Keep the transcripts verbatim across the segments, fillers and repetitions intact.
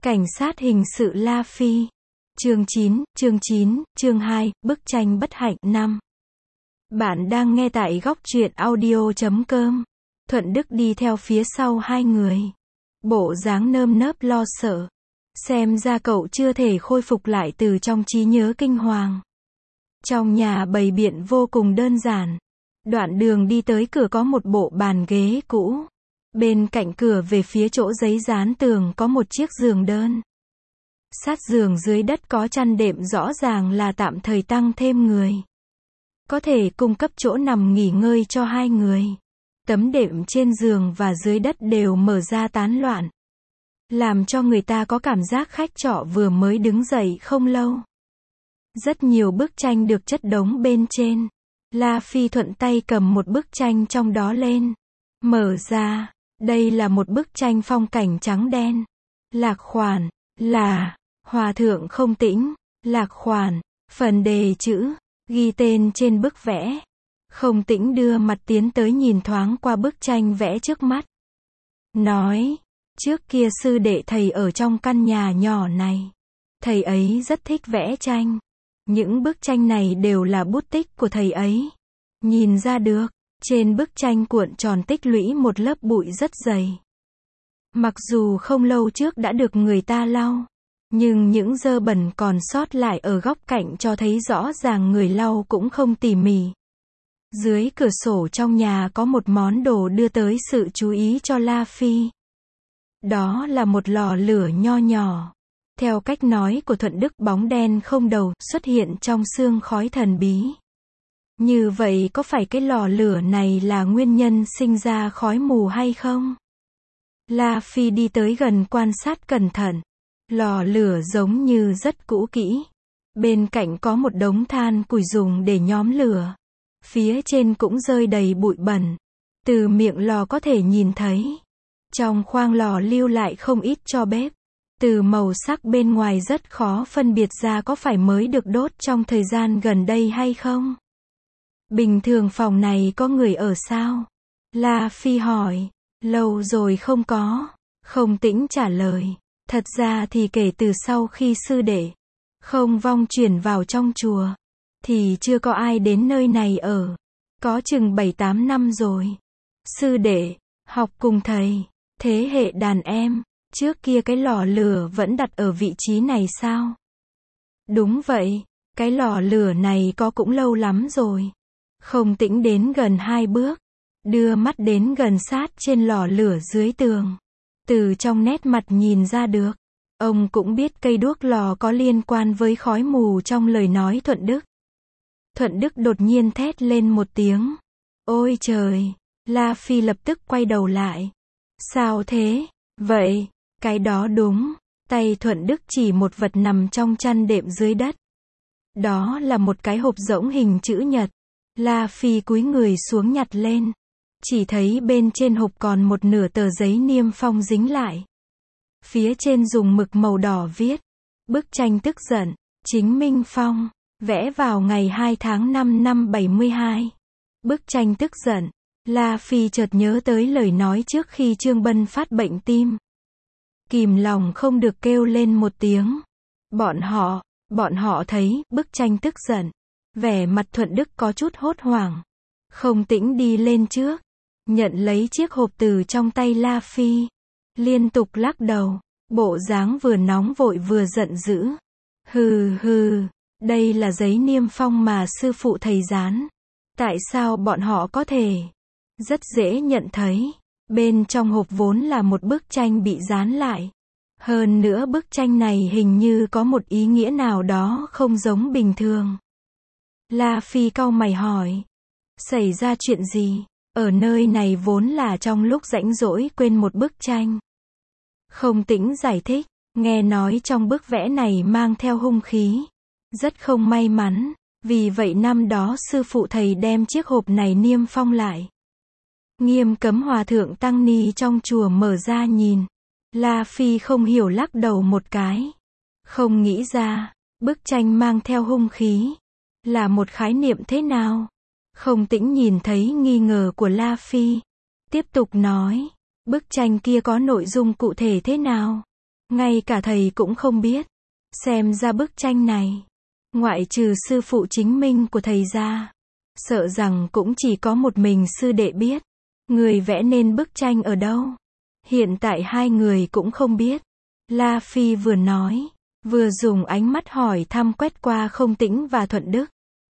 Cảnh sát hình sự La Phi. Chương chín, chương chín, chương hai, bức tranh bất hạnh năm. Bạn đang nghe tại góc truyện audio chấm com. Thuận Đức đi theo phía sau hai người. Bộ dáng nơm nớp lo sợ. Xem ra cậu chưa thể khôi phục lại từ trong trí nhớ kinh hoàng. Trong nhà bày biện vô cùng đơn giản. Đoạn đường đi tới cửa có một bộ bàn ghế cũ. Bên cạnh cửa về phía chỗ giấy dán tường có một chiếc giường đơn. Sát giường dưới đất có chăn đệm, rõ ràng là tạm thời tăng thêm người. Có thể cung cấp chỗ nằm nghỉ ngơi cho hai người. Tấm đệm trên giường và dưới đất đều mở ra tán loạn. Làm cho người ta có cảm giác khách trọ vừa mới đứng dậy không lâu. Rất nhiều bức tranh được chất đống bên trên. La Phi thuận tay cầm một bức tranh trong đó lên. Mở ra. Đây là một bức tranh phong cảnh trắng đen. Lạc khoản là Hòa thượng không tĩnh. Lạc khoản, phần đề chữ, ghi tên trên bức vẽ. Không tĩnh đưa mặt tiến tới nhìn thoáng qua bức tranh vẽ trước mắt. Nói, trước kia sư đệ thầy ở trong căn nhà nhỏ này. Thầy ấy rất thích vẽ tranh. Những bức tranh này đều là bút tích của thầy ấy. Nhìn ra được, trên bức tranh cuộn tròn tích lũy một lớp bụi rất dày. Mặc dù không lâu trước đã được người ta lau, nhưng những dơ bẩn còn sót lại ở góc cạnh cho thấy rõ ràng người lau cũng không tỉ mỉ. Dưới cửa sổ trong nhà có một món đồ đưa tới sự chú ý cho La Phi. Đó là một lò lửa nho nhỏ. Theo cách nói của Thuận Đức, bóng đen không đầu xuất hiện trong sương khói thần bí. Như vậy có phải cái lò lửa này là nguyên nhân sinh ra khói mù hay không? La Phi đi tới gần quan sát cẩn thận. Lò lửa giống như rất cũ kỹ. Bên cạnh có một đống than củi dùng để nhóm lửa. Phía trên cũng rơi đầy bụi bẩn. Từ miệng lò có thể nhìn thấy. Trong khoang lò lưu lại không ít tro bếp. Từ màu sắc bên ngoài rất khó phân biệt ra có phải mới được đốt trong thời gian gần đây hay không. Bình thường phòng này có người ở sao? La Phi hỏi. Lâu rồi không có. Không tĩnh trả lời. Thật ra thì kể từ sau khi sư đệ không vong chuyển vào trong chùa, thì chưa có ai đến nơi này ở. Có chừng bảy tám năm rồi. Sư đệ học cùng thầy, thế hệ đàn em, trước kia cái lò lửa vẫn đặt ở vị trí này sao? Đúng vậy, cái lò lửa này có cũng lâu lắm rồi. Không tĩnh đến gần hai bước, đưa mắt đến gần sát trên lò lửa dưới tường. Từ trong nét mặt nhìn ra được, ông cũng biết cây đuốc lò có liên quan với khói mù trong lời nói Thuận Đức. Thuận Đức đột nhiên thét lên một tiếng. Ôi trời! La Phi lập tức quay đầu lại. Sao thế? Vậy, cái đó đúng. Tay Thuận Đức chỉ một vật nằm trong chăn đệm dưới đất. Đó là một cái hộp rỗng hình chữ nhật. La Phi cúi người xuống nhặt lên. Chỉ thấy bên trên hộp còn một nửa tờ giấy niêm phong dính lại. Phía trên dùng mực màu đỏ viết. Bức tranh tức giận. Chính Minh Phong. Vẽ vào ngày hai tháng năm năm bảy mươi hai. Bức tranh tức giận. La Phi chợt nhớ tới lời nói trước khi Trương Bân phát bệnh tim. Kìm lòng không được kêu lên một tiếng. Bọn họ, bọn họ thấy bức tranh tức giận. Vẻ mặt Thuận Đức có chút hốt hoảng. Không tĩnh đi lên trước. Nhận lấy chiếc hộp từ trong tay La Phi. Liên tục lắc đầu. Bộ dáng vừa nóng vội vừa giận dữ. Hừ hừ. Đây là giấy niêm phong mà sư phụ thầy dán. Tại sao bọn họ có thể? Rất dễ nhận thấy. Bên trong hộp vốn là một bức tranh bị dán lại. Hơn nữa bức tranh này hình như có một ý nghĩa nào đó không giống bình thường. La Phi cau mày hỏi. Xảy ra chuyện gì? Ở nơi này vốn là trong lúc rảnh rỗi quên một bức tranh. Không tĩnh giải thích. Nghe nói trong bức vẽ này mang theo hung khí. Rất không may mắn. Vì vậy năm đó sư phụ thầy đem chiếc hộp này niêm phong lại. Nghiêm cấm hòa thượng tăng ni trong chùa mở ra nhìn. La Phi không hiểu lắc đầu một cái. Không nghĩ ra, bức tranh mang theo hung khí. Là một khái niệm thế nào? Không tĩnh nhìn thấy nghi ngờ của La Phi. Tiếp tục nói. Bức tranh kia có nội dung cụ thể thế nào? Ngay cả thầy cũng không biết. Xem ra bức tranh này, ngoại trừ sư phụ chính minh của thầy ra, sợ rằng cũng chỉ có một mình sư đệ biết. Người vẽ nên bức tranh ở đâu? Hiện tại hai người cũng không biết. La Phi vừa nói, vừa dùng ánh mắt hỏi thăm quét qua Không Tĩnh và Thuận Đức.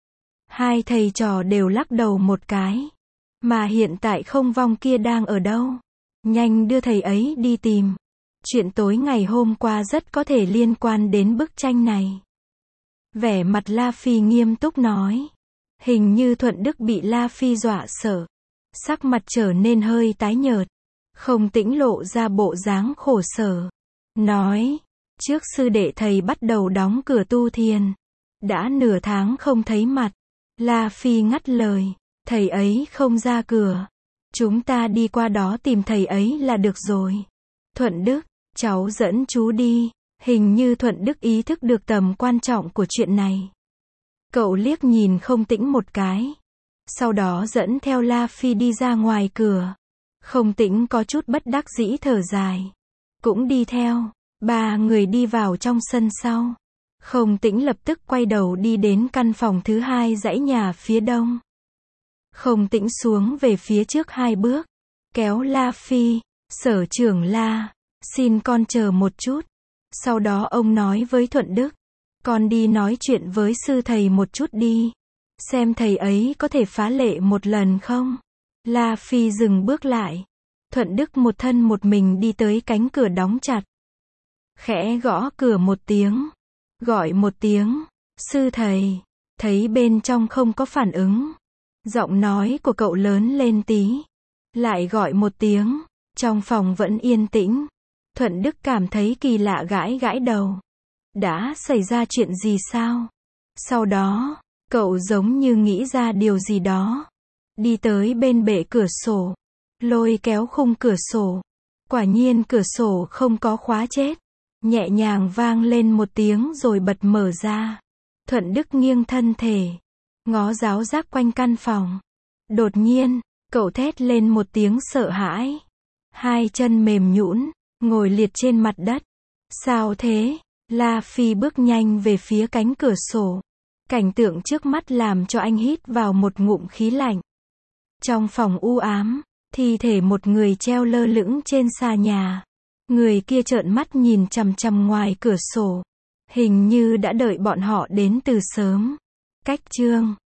Hai thầy trò đều lắc đầu một cái. Mà hiện tại Không Vong kia đang ở đâu? Nhanh đưa thầy ấy đi tìm. Chuyện tối ngày hôm qua rất có thể liên quan đến bức tranh này. Vẻ mặt La Phi nghiêm túc nói. Hình như Thuận Đức bị La Phi dọa sợ. Sắc mặt trở nên hơi tái nhợt. Không Tĩnh lộ ra bộ dáng khổ sở. Nói, trước sư đệ thầy bắt đầu đóng cửa tu thiền. Đã nửa tháng không thấy mặt. La Phi ngắt lời, thầy ấy không ra cửa. Chúng ta đi qua đó tìm thầy ấy là được rồi. Thuận Đức, cháu dẫn chú đi. Hình như Thuận Đức ý thức được tầm quan trọng của chuyện này. Cậu liếc nhìn Không Tĩnh một cái. Sau đó dẫn theo La Phi đi ra ngoài cửa. Không Tĩnh có chút bất đắc dĩ thở dài. Cũng đi theo. Ba người đi vào trong sân sau. Không Tĩnh lập tức quay đầu đi đến căn phòng thứ hai dãy nhà phía đông. Không Tĩnh xuống về phía trước hai bước. Kéo La Phi. Sở trưởng La, xin con chờ một chút. Sau đó ông nói với Thuận Đức. Con đi nói chuyện với sư thầy một chút đi. Xem thầy ấy có thể phá lệ một lần không? La Phi dừng bước lại. Thuận Đức một thân một mình đi tới cánh cửa đóng chặt. Khẽ gõ cửa một tiếng. Gọi một tiếng. Sư thầy. Thấy bên trong không có phản ứng. Giọng nói của cậu lớn lên tí. Lại gọi một tiếng. Trong phòng vẫn yên tĩnh. Thuận Đức cảm thấy kỳ lạ gãi gãi đầu. Đã xảy ra chuyện gì sao? Sau đó, cậu giống như nghĩ ra điều gì đó. Đi tới bên bệ cửa sổ. Lôi kéo khung cửa sổ. Quả nhiên cửa sổ không có khóa chết. Nhẹ nhàng vang lên một tiếng rồi bật mở ra. Thuận Đức nghiêng thân thể. Ngó giáo giác quanh căn phòng. Đột nhiên, cậu thét lên một tiếng sợ hãi. Hai chân mềm nhũn, ngồi liệt trên mặt đất. Sao thế? La Phi bước nhanh về phía cánh cửa sổ. Cảnh tượng trước mắt làm cho anh hít vào một ngụm khí lạnh. Trong phòng u ám, thi thể một người treo lơ lửng trên xà nhà. Người kia trợn mắt nhìn chằm chằm ngoài cửa sổ. Hình như đã đợi bọn họ đến từ sớm. Cách chương